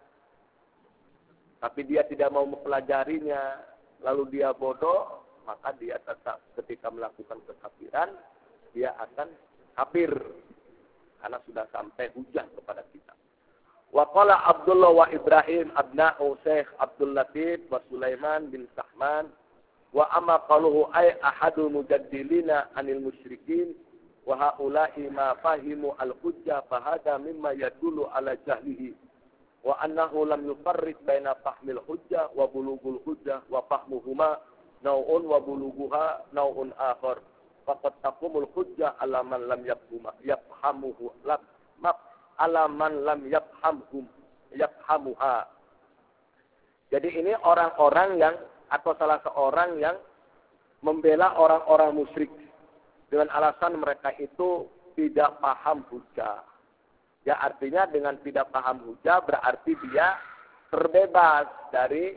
Tapi dia tidak mau mempelajarinya. Lalu dia bodoh. Maka dia tetap ketika melakukan kekafiran. Dia akan kafir. Karena sudah sampai hujah kepada kita. Wa qala Abdullah wa Ibrahim abna'u Syekh Abdul Latif wa Sulaiman bin Sahman. Wa amma qaluhu ay ahadul mujaddilina anil musyrikin. Wa haula'i ma fahimu al-hujjah fahada mimma yadullu ala jahlihi wa annahu lam yufarriq baina fahmil hujjah wa bulughul hujjah wa fahmuhuma naw'un wa bulughuha naw'un akhar faqad taqumul hujjah ala man lam yafhama yafhamuhu lam ala man lam yafhamhum yafhamuha. Jadi ini orang-orang yang atau salah seorang yang membela orang-orang musyrik. dengan alasan mereka itu tidak paham hujah. Ya artinya dengan tidak paham hujah berarti dia terbebas dari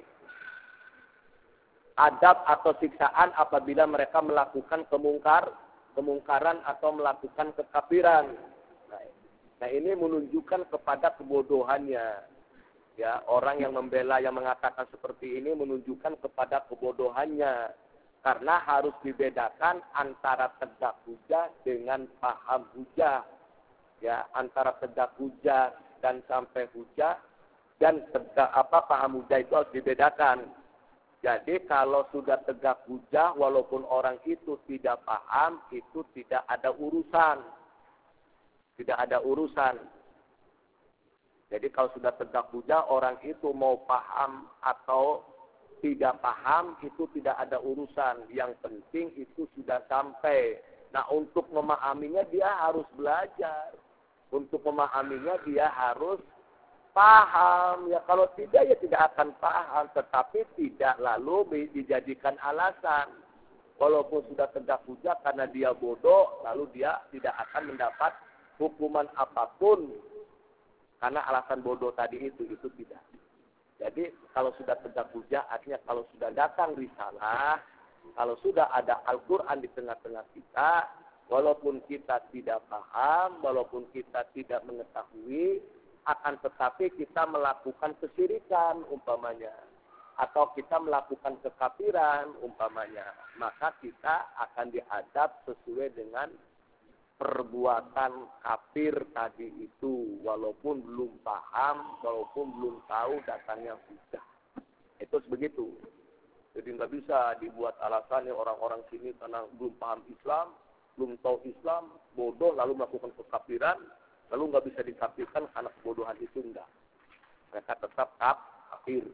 adab atau siksaan apabila mereka melakukan kemungkar, kemungkaran atau melakukan kekafiran. Nah, nah ini menunjukkan kepada kebodohannya. Ya, orang yang membela yang mengatakan seperti ini menunjukkan kepada kebodohannya. Karena harus dibedakan antara tegak hujah dengan paham hujah. Ya, antara tegak hujah dan sampai hujah dan tegak apa paham hujah itu harus dibedakan. Jadi kalau sudah tegak hujah walaupun orang itu tidak paham, itu tidak ada urusan. Tidak ada urusan. Jadi kalau sudah tegak hujah, orang itu mau paham atau tidak paham, itu tidak ada urusan. Yang penting itu sudah sampai. Nah, untuk memahaminya dia harus belajar. Untuk memahaminya dia harus paham. Ya kalau tidak, ya tidak akan paham. Tetapi tidak lalu dijadikan alasan. Walaupun sudah tegak hujah karena dia bodoh, lalu dia tidak akan mendapat hukuman apapun. Karena alasan bodoh tadi itu, itu tidak. Jadi kalau sudah tegak hujah, artinya kalau sudah datang risalah, kalau sudah ada Al-Quran di tengah-tengah kita, walaupun kita tidak paham, walaupun kita tidak mengetahui, akan tetapi kita melakukan kesyirikan umpamanya. Atau kita melakukan kekafiran umpamanya. Maka kita akan diadab sesuai dengan perbuatan kafir tadi itu, walaupun belum paham, walaupun belum tahu datangnya hujah. Itu begitu. Jadi nggak bisa dibuat alasannya orang-orang sini karena belum paham Islam, belum tahu Islam, bodoh lalu melakukan kekafiran, lalu nggak bisa dikafirkan karena kebodohan itu enggak. Mereka tetap kafir.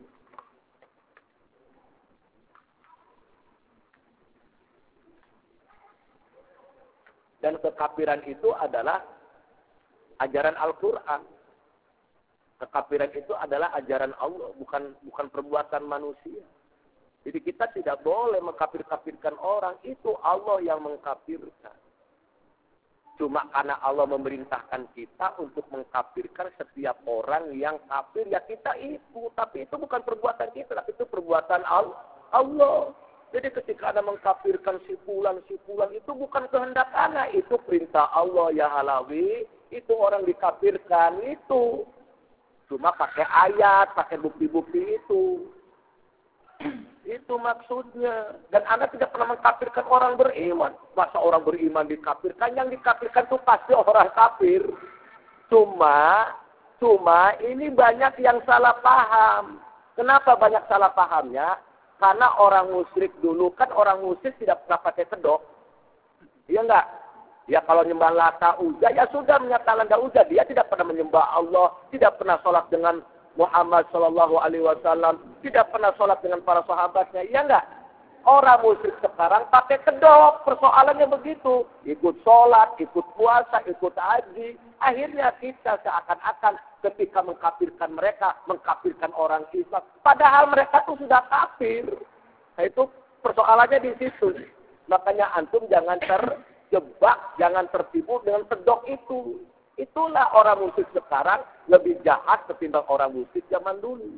Dan kekafiran itu adalah ajaran Al-Quran. Kekafiran itu adalah ajaran Allah, bukan bukan perbuatan manusia. Jadi kita tidak boleh mengkafir-kafirkan orang, itu Allah yang mengkafirkan. Cuma karena Allah memerintahkan kita untuk mengkafirkan setiap orang yang kafir, ya kita itu. Tapi itu bukan perbuatan kita, tapi itu perbuatan Allah. Jadi ketika Anda mengkafirkan si fulan, si fulan itu bukan kehendak Anda, itu perintah Allah ya halawi, itu orang dikafirkan itu. Cuma pakai ayat, pakai bukti-bukti itu. Itu maksudnya. Dan Anda tidak pernah mengkafirkan orang beriman. Masa orang beriman dikafirkan? Yang dikafirkan itu pasti orang kafir. Cuma, cuma ini banyak yang salah paham. Kenapa banyak salah pahamnya? Karena orang musyrik dulu, kan orang musyrik tidak pernah pakai kedok. Iya enggak? Ya kalau nyembah Lata Uzza, ya sudah menyatakan Lata Uzza. Dia tidak pernah menyembah Allah, tidak pernah sholat dengan Muhammad Shallallahu Alaihi Wasallam, tidak pernah sholat dengan para sahabatnya. Iya enggak? Orang musyrik sekarang pakai kedok, persoalannya begitu. Ikut sholat, ikut puasa, ikut haji. Akhirnya kita seakan-akan ketika mengkafirkan mereka, mengkafirkan orang Islam. Padahal mereka tuh sudah kafir. Nah itu persoalannya di situ. Makanya antum jangan terjebak, jangan tertipu dengan kedok itu. Itulah orang musyrik sekarang lebih jahat ketimbang orang musyrik zaman dulu.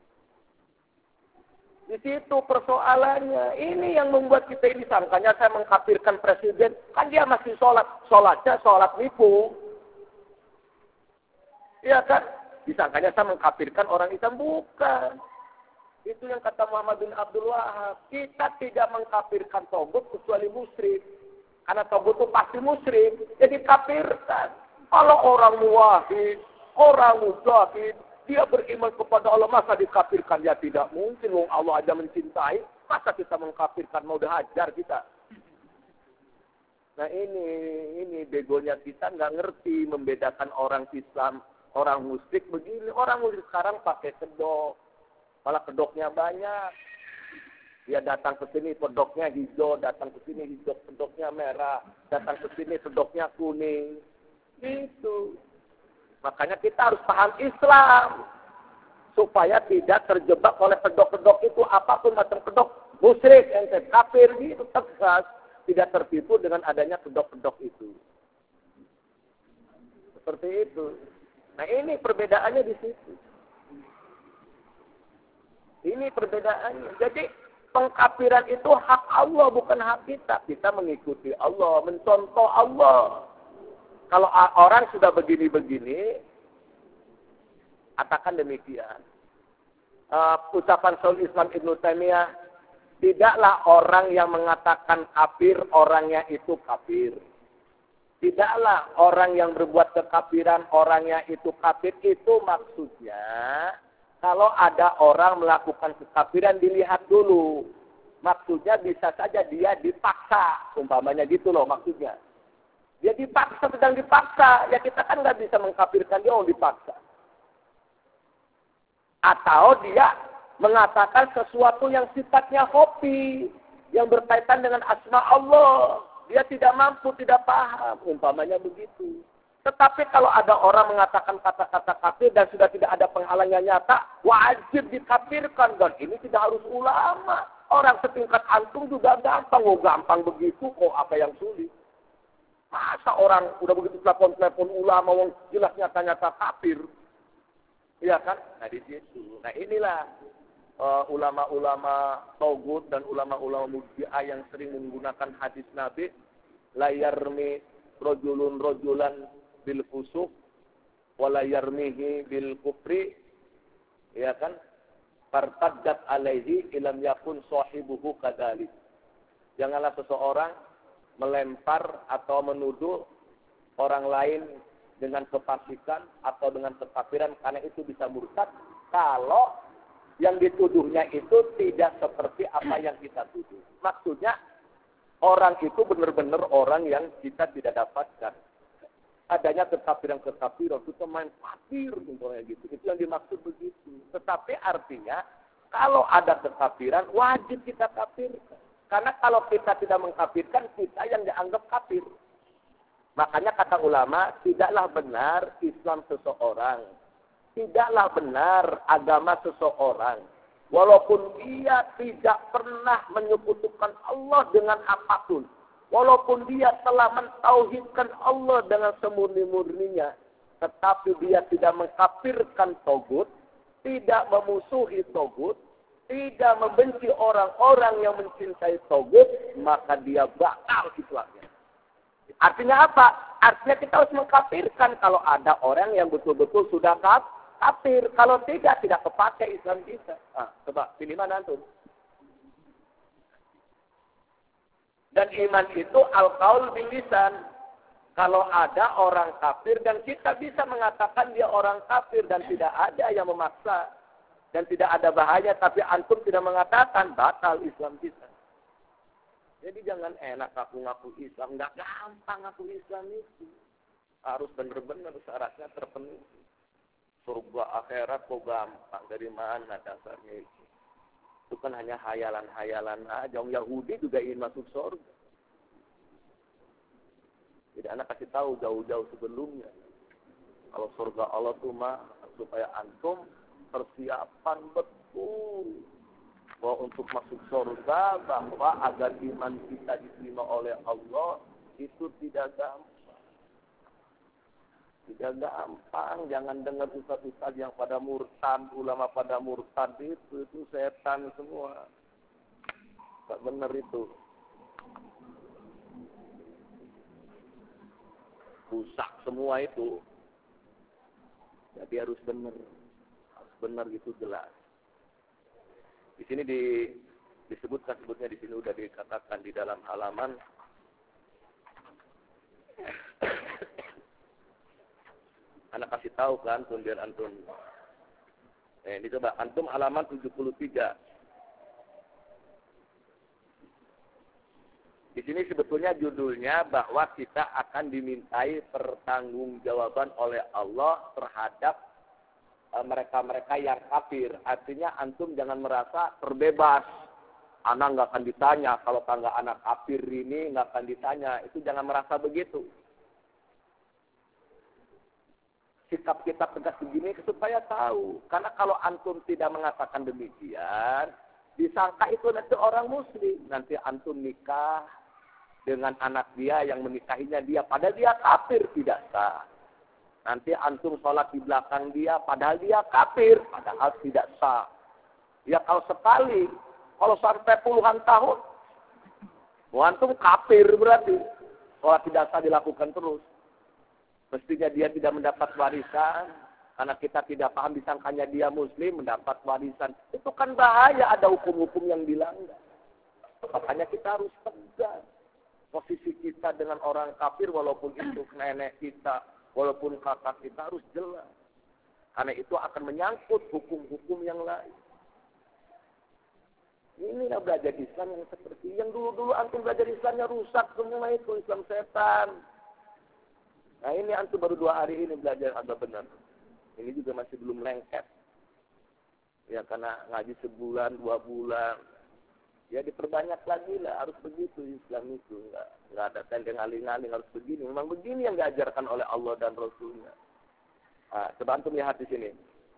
Di situ persoalannya. Ini yang membuat kita ini sangkanya saya mengkafirkan presiden. Kan dia masih sholat. Sholatnya sholat nipu. Iya kan? Disangkanya saya mengkafirkan orang Islam. Bukan. Itu yang kata Muhammad bin Abdul Wahab. Kita tidak mengkafirkan togut kecuali musyrik. Karena togut itu pasti musyrik. Jadi kafirkan. Kalau orang muwahhid, orang mujahid, dia beriman kepada Allah, masa dikafirkan? Ya tidak mungkin. Wong Allah aja mencintai. Masa kita mengkafirkan? Mau dihajar kita. Nah ini, ini begonya kita nggak ngerti membedakan orang Islam, orang musyrik begini. Orang musyrik sekarang pakai kedok. Malah kedoknya banyak. Dia datang ke sini kedoknya hijau, datang ke sini hijau, kedoknya merah, datang ke sini kedoknya kuning. Gitu. Makanya kita harus paham Islam. Supaya tidak terjebak oleh kedok-kedok itu. Apapun macam kedok. Musyrik, ente kafir, gitu tegas. tidak tertipu dengan adanya kedok-kedok itu. Seperti itu. Nah ini perbedaannya di situ. Ini perbedaannya. Jadi pengkafiran itu hak Allah, bukan hak kita. Kita mengikuti Allah, mencontoh Allah. Kalau orang sudah begini-begini, katakan demikian. Uh, ucapan Syaikh Islam Ibnu Taimiyah, tidaklah orang yang mengatakan kafir, orangnya itu kafir. Tidaklah orang yang berbuat kekafiran, orangnya itu kafir. Itu maksudnya, kalau ada orang melakukan kekafiran, dilihat dulu. Maksudnya bisa saja dia dipaksa. Umpamanya gitu loh maksudnya. Dia dipaksa, sedang dipaksa. Ya kita kan nggak bisa mengkafirkan dia, oh dipaksa. Atau dia mengatakan sesuatu yang sifatnya hobi, yang berkaitan dengan asma Allah. Dia tidak mampu, tidak paham. Umpamanya begitu. Tetapi kalau ada orang mengatakan kata-kata kafir dan sudah tidak ada penghalang yang nyata, wajib dikafirkan. Dan ini tidak harus ulama. Orang setingkat antum juga gampang. Oh gampang begitu, kok apa yang sulit? Masa orang udah begitu telepon-telepon ulama, wong jelas nyata-nyata kafir. Iya kan? Nah di situ. Nah inilah uh, ulama-ulama Tauhid dan ulama-ulama Murji'ah yang sering menggunakan hadis Nabi, la yarmi rajulun rajulan bil fusuq wa la yarmihi bil kufri, ya kan? Fartaddat alaihi ilam yakun sahibuhu kadzalik. Janganlah seseorang melempar atau menuduh orang lain dengan kefasikan atau dengan kekafiran, karena itu bisa murtad kalau yang dituduhnya itu tidak seperti apa yang kita tuduh. Maksudnya orang itu benar-benar orang yang kita tidak dapatkan. Adanya kekafiran-kekafiran itu main kafir contohnya gitu. Itu yang dimaksud begitu. Tetapi artinya kalau ada kekafiran wajib kita kafirkan. Karena kalau kita tidak mengkafirkan, kita yang dianggap kafir. Makanya kata ulama, tidaklah benar Islam seseorang, tidaklah benar agama seseorang, walaupun dia tidak pernah menyekutukan Allah dengan apapun, walaupun dia telah mentauhidkan Allah dengan semurni-murninya, tetapi dia tidak mengkafirkan Tauhid, tidak memusuhi Tauhid, tidak membenci orang-orang yang mencintai Tauhid, maka dia batal Islamnya. Artinya apa? Artinya kita harus mengkafirkan kalau ada orang yang betul-betul sudah kafir. Kalau tidak, tidak kepakai Islam kita. Nah, coba, pilih mana antum? Dan iman itu al-qaul bil lisan. Kalau ada orang kafir dan kita bisa mengatakan dia orang kafir dan tidak ada yang memaksa dan tidak ada bahaya, tapi antum tidak mengatakan, batal Islam kita. Jadi jangan enak ngaku-ngaku Islam. Nggak gampang ngaku Islam itu. Harus benar-benar syaratnya terpenuhi. Surga akhirat kok gampang. Dari mana dasarnya itu? Itu kan hanya hayalan-hayalan aja. Orang Yahudi juga ingin masuk surga. Jadi anak kasih tahu jauh-jauh sebelumnya. Kalau surga Allah tuh mah supaya antum persiapan betul. Bahwa untuk masuk surga, bahwa agar iman kita diterima oleh Allah, itu tidak gampang. Tidak gampang. Jangan dengar ustaz-ustaz yang pada murtad, ulama pada murtad itu, itu setan semua. Tak benar itu. Rusak semua itu. Jadi harus benar. Harus benar gitu jelas. Di sini di, disebutkan, sebutnya di sini sudah dikatakan di dalam halaman anak kasih tahu kan, antum biar antum. Eh, ini coba antum halaman tujuh puluh tiga. Di sini sebetulnya judulnya bahwa kita akan dimintai pertanggungjawaban oleh Allah terhadap mereka-mereka yang kafir. Artinya antum jangan merasa terbebas. Anak nggak akan ditanya. Kalau tangga anak kafir ini nggak akan ditanya. Itu jangan merasa begitu. Sikap kita tegas begini supaya tahu. Karena kalau antum tidak mengatakan demikian, disangka itu nanti orang muslim. Nanti antum nikah dengan anak dia yang menikahinya dia, padahal dia kafir, tidak sah. Nanti antum sholat di belakang dia, padahal dia kafir, padahal tidak sah. Ya kalau sekali, kalau sampai puluhan tahun, antum kafir berarti. Sholat tidak sah dilakukan terus. Mestinya dia tidak mendapat warisan, karena kita tidak paham disangkanya dia muslim mendapat warisan. Itu kan bahaya, ada hukum-hukum yang dilanggar. Makanya kita harus tegas. Posisi kita dengan orang kafir, walaupun itu nenek kita, walaupun kakak kita, harus jelas. Karena itu akan menyangkut hukum-hukum yang lain. Inilah belajar Islam yang seperti yang dulu-dulu antum belajar Islamnya rusak semua itu, Islam setan. Nah ini antum baru dua hari ini belajar agak benar. Ini juga masih belum lengket. Ya karena ngaji sebulan, dua bulan. Ya diperbanyak lagi lah, harus begitu Islam itu. Enggak, enggak ada tendeng aling-aling, harus begini. Memang begini yang diajarkan oleh Allah dan Rasulnya. Nah, coba antum lihat di sini.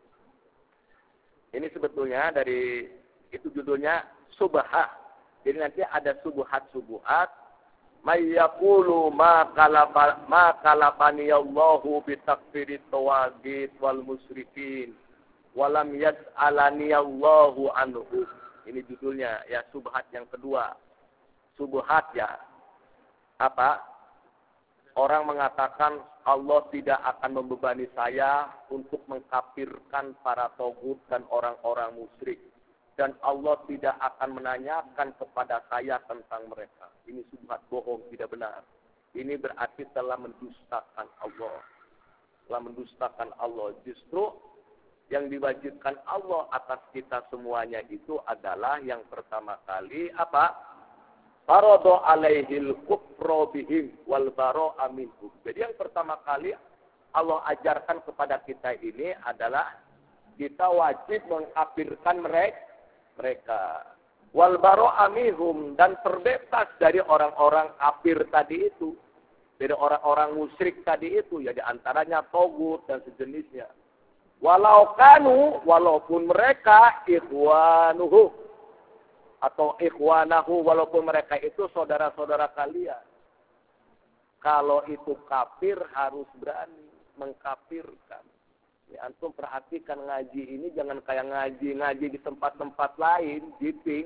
Ini sebetulnya dari, itu judulnya subhat. Jadi nanti ada subhat-subhat. Mayyakulu ma kalaba ma kalabani Allahu bi takfirit tawagit wal musyrikin walam yas'alani Allahu anhu. Ini judulnya ya, subhat yang kedua. Subhat ya apa? Orang mengatakan Allah tidak akan membebani saya untuk mengkafirkan para tagut dan orang-orang musyrik, dan Allah tidak akan menanyakan kepada saya tentang mereka. Ini subhat, bohong, tidak benar. Ini berarti telah mendustakan Allah. Telah mendustakan Allah. Justru yang diwajibkan Allah atas kita semuanya itu adalah yang pertama kali apa? Faradu alaihil kufra bihim wal bara'a minhum. Jadi yang pertama kali Allah ajarkan kepada kita ini adalah kita wajib mengkafirkan mereka. mereka. Wal bara'a minhum, dan terbebas dari orang-orang kafir tadi itu. Dari orang-orang musyrik tadi itu, ya diantaranya togut dan sejenisnya. Walau kanu, walaupun mereka ikhwanuhu, atau ikhwanahu, walaupun mereka itu saudara-saudara kalian. Kalau itu kafir harus berani mengkafirkan. Ya, antum perhatikan ngaji ini jangan kayak ngaji-ngaji di tempat-tempat lain, jiping.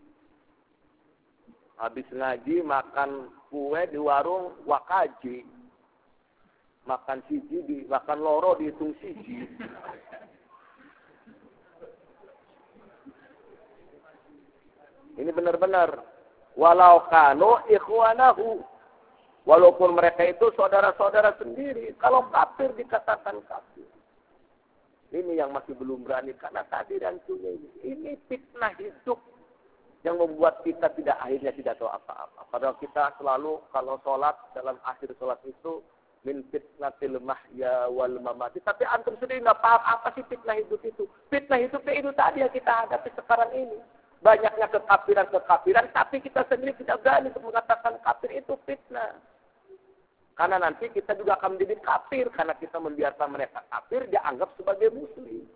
Habis ngaji makan kue di warung wakaji. Makan siji, di, makan loro dihitung siji. Ini benar-benar. Walau kanu ikhwanahu. Walaupun mereka itu saudara-saudara sendiri. Kalau kafir dikatakan kafir. Ini yang masih belum berani. Karena tadi dan sunya ini. Ini fitnah hidup. Yang membuat kita tidak akhirnya tidak tahu apa-apa. Padahal kita selalu kalau sholat, dalam akhir sholat itu. Min fitnatil mahya wal mamati. Tapi antum sendiri nggak paham apa sih fitnah hidup itu. Fitnah hidupnya itu tadi yang kita hadapi sekarang ini. Banyaknya kekafiran-kekafiran, tapi kita sendiri tidak berani untuk mengatakan kafir itu fitnah. Karena nanti kita juga akan menjadi kafir. Karena kita membiarkan mereka kafir, dia anggap sebagai muslim.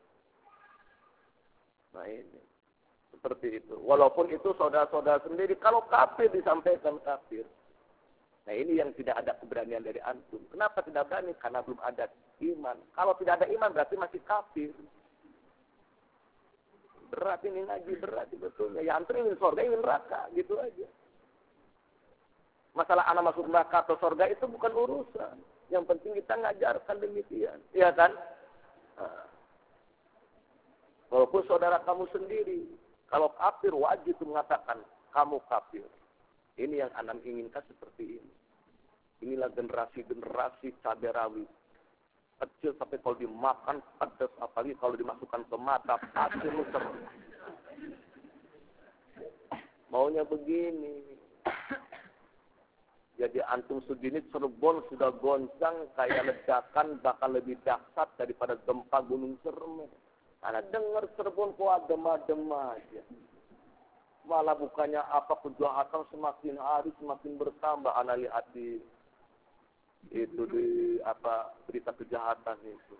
Nah ini. Seperti itu. Walaupun itu saudara-saudara sendiri, kalau kafir disampaikan kafir. Nah ini yang tidak ada keberanian dari antum. Kenapa tidak berani? Karena belum ada iman. Kalau tidak ada iman berarti masih kafir. Berat ini ngaji, berat sebetulnya. Ya antum ingin surga, ingin neraka. Gitu aja. Masalah anak masuk neraka atau surga itu bukan urusan. Yang penting kita ngajarkan demikian. Iya kan? Nah. Walaupun saudara kamu sendiri. Kalau kafir wajib mengatakan kamu kafir. Ini yang Anam inginkan seperti ini. Inilah generasi-generasi cabai rawit. Kecil sampai kalau dimakan pedas, apalagi kalau dimasukkan ke mata, pasti muter. Maunya begini. Jadi antum segini Cirebon sudah goncang kayak ledakan bakal lebih dahsyat daripada gempa Gunung Ciremai. Karena dengar Cirebon kok adem-adem aja. Malah bukannya apa kejahatan semakin hari semakin bertambah. Ana lihat di itu di apa berita kejahatan itu.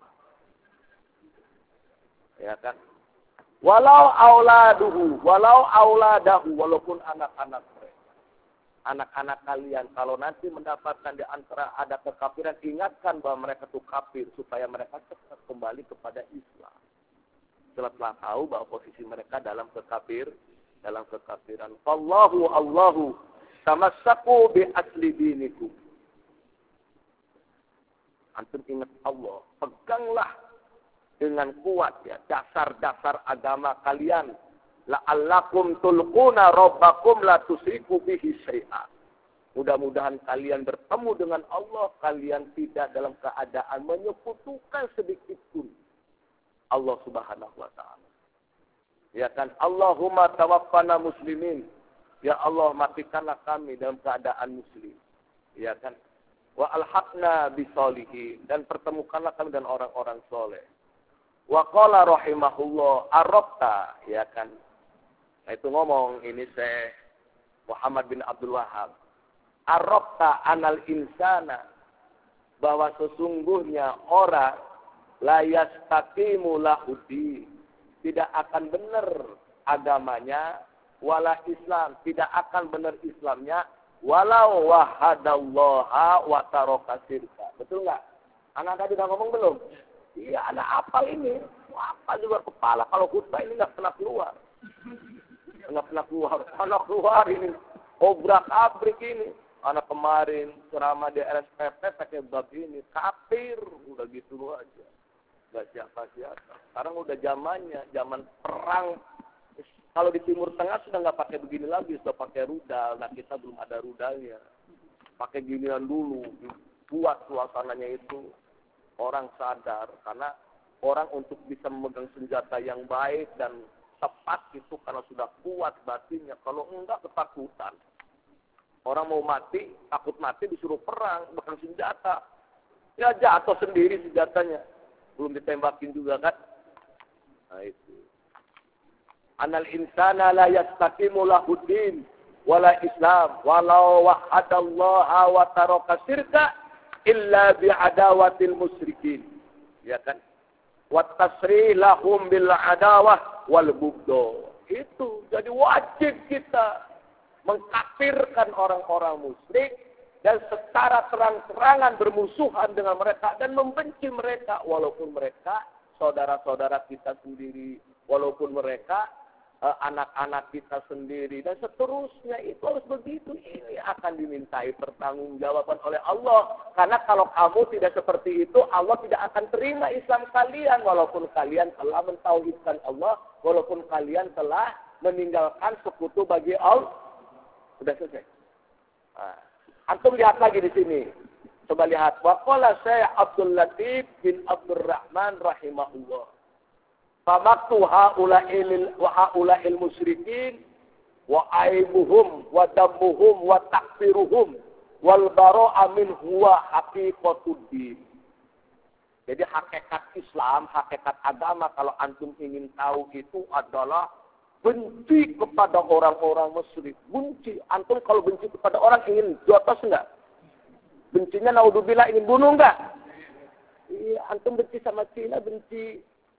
Ya kan? Walau auladuhu, walau auladahu, walaupun anak-anak mereka. anak-anak kalian kalau nanti mendapatkan di antara ada kekafiran, ingatkan bahwa mereka itu kafir supaya mereka cepat kembali kepada Islam. Setelah tahu bahwa posisi mereka dalam kekafir, dalam kekafiran. Allahu Allahu tamassaku bi asli dinikum. Antum ingat Allah, peganglah dengan kuat ya dasar-dasar agama kalian. La'allakum tulquna rabbakum la tusyriku bihi syai'a. Mudah-mudahan kalian bertemu dengan Allah, kalian tidak dalam keadaan menyekutukan sedikit pun Allah Subhanahu wa taala. Ya kan, Allahumma tawaffana muslimin. Ya Allah, matikanlah kami dalam keadaan muslim. Ya kan? Wa alhaqna bisolihin, dan pertemukanlah kami dengan orang-orang soleh. Wa qala rahimahullah arabta, ya kan? Nah, itu ngomong ini Syekh Muhammad bin Abdul Wahab. Arabta anal insana, bahwa sesungguhnya orang la yastaqimu lahudi, tidak akan benar agamanya, wala Islam, tidak akan benar Islamnya, walau wahadallaha wa taraka syirka. Betul nggak? Anak tadi udah ngomong belum? Iya, anak apal ini. Apa juga kepala kalau khutbah ini nggak pernah keluar. Nggak pernah keluar. Anak keluar ini. Obrak-abrik ini. Anak kemarin ceramah di R S P P pakai bab ini. Kafir. Udah gitu aja. Nggak siapa-siapa. Sekarang udah zamannya. Zaman perang. Kalau di Timur Tengah sudah nggak pakai begini lagi. Sudah pakai rudal. Nah, kita belum ada rudalnya. Pakai ginian dulu. Buat suasananya itu. Orang sadar. Karena orang untuk bisa memegang senjata yang baik dan tepat itu karena sudah kuat batinnya. Kalau enggak, ketakutan. Orang mau mati, takut mati disuruh perang, bahkan senjata. Ya jatuh sendiri senjatanya. Belum ditembakin juga kan. Nah itu. Anal insana la yastaqimu lahuddin wala Islam walau wahadallaha wa taraka syirka illa bi'adawatil musyrikin. Ya kan? Wa tasri lahum bil adawah wal bugdo. Itu jadi wajib kita mengkafirkan orang-orang musyrik dan secara terang-terangan bermusuhan dengan mereka dan membenci mereka walaupun mereka saudara-saudara kita sendiri, walaupun mereka eh, anak-anak kita sendiri dan seterusnya. Itu harus begitu. Ini akan dimintai pertanggungjawaban oleh Allah. Karena kalau kamu tidak seperti itu, Allah tidak akan terima Islam kalian walaupun kalian telah mentauhidkan Allah, walaupun kalian telah meninggalkan sekutu bagi Allah. Sudah selesai. Nah, antum lihat lagi di sini. Coba lihat. Wa qala Syekh Abdul Latif bin Abdurrahman rahimahullah. Famaktu haula'il wa haula'il musyrikin wa aibuhum wa dammuhum wa takfiruhum wal bara'a min huwa haqiqatuddin. Jadi hakikat Islam, hakikat agama kalau antum ingin tahu itu adalah benci kepada orang-orang musyrik. Benci. Antum kalau benci kepada orang ingin jotos enggak? Bencinya naudzubillah ingin bunuh enggak? Iya, antum benci sama Cina, benci.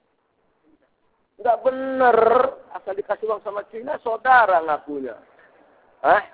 Enggak bener. Asal dikasih uang sama Cina, saudara ngakunya. Hah?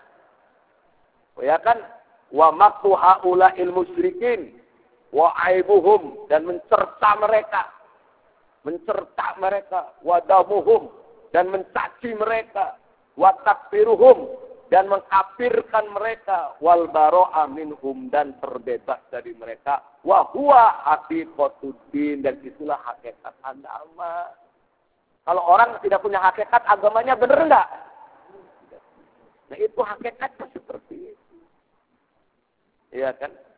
Oh ya kan? Wa maktu haula'il musyrikin wa aibuhum, dan mencerca mereka. Mencerca mereka. Wa damuhum, dan mencaci mereka, wa takfiruhum, dan mengkafirkan mereka, wal baro'a minhum, dan terbebas dari mereka, wa huwa haqiqatuddin, dan itulah hakikat agama. Kalau orang tidak punya hakikat, agamanya benar enggak? Nah itu hakikatnya seperti itu. Iya kan?